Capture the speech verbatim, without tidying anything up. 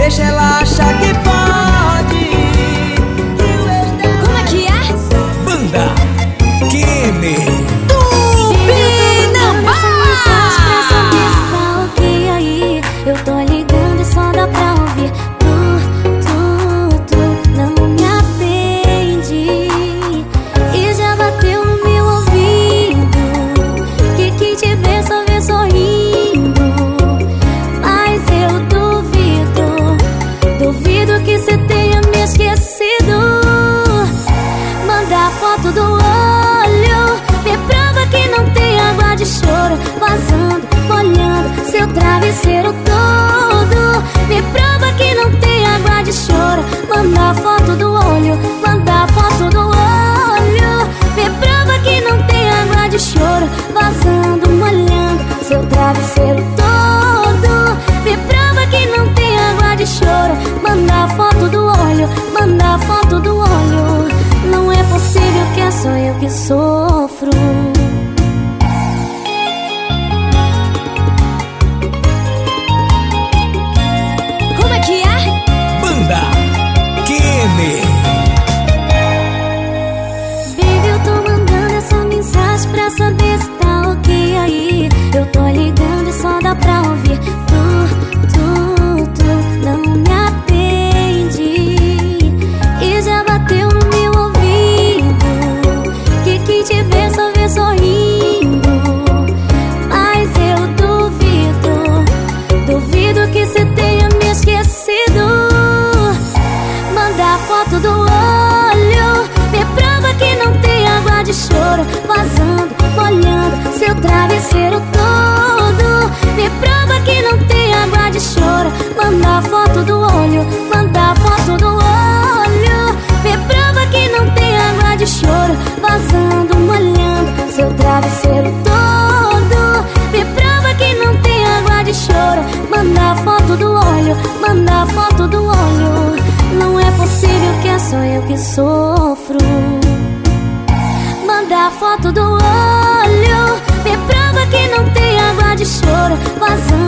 deixa ela achar que pode. Como é que é? Banda Kenny. Eu tô ligando e só dá pra ouvir tu, tu, tu não me atende. E já bateu no meu ouvido que quem te vê só vê sorrindo. Mas eu duvido, duvido que cê tenha me esquecido. Manda foto do olho, me prova que não tem água de choro vazando, molhando seu travesseiro todo. Me prova que não tem água de choro. Manda foto do olho, manda foto do olho. Me prova que não tem água de choro vazando, molhando seu travesseiro todo. Me prova que não tem água de choro. Manda foto do olho, manda foto do olho. Não é possível que é só eu que sofro. Banda Kenny. Baby, eu tô mandando essa mensagem pra saber se tá ok aí. Eu tô ligando e só dá pra ouvir tu, tu, tu não me atende. E já bateu no meu ouvido que quem te vê só vê sorrindo. Mas eu duvido, duvido que cê tenha me esquecido. Manda foto do olho, me prova que não tem água de choro vazando, molhando seu travesseiro todo. Me prova que não tem água de choro. Manda foto do olho, manda foto do olho. Me prova que não tem água de choro vazando, molhando seu travesseiro todo. Me prova que não tem água de choro. Manda foto do olho, manda foto do olho. Não é possível que é só eu que sofro. Manda foto do olho, me prova que não tem água de choro vazando.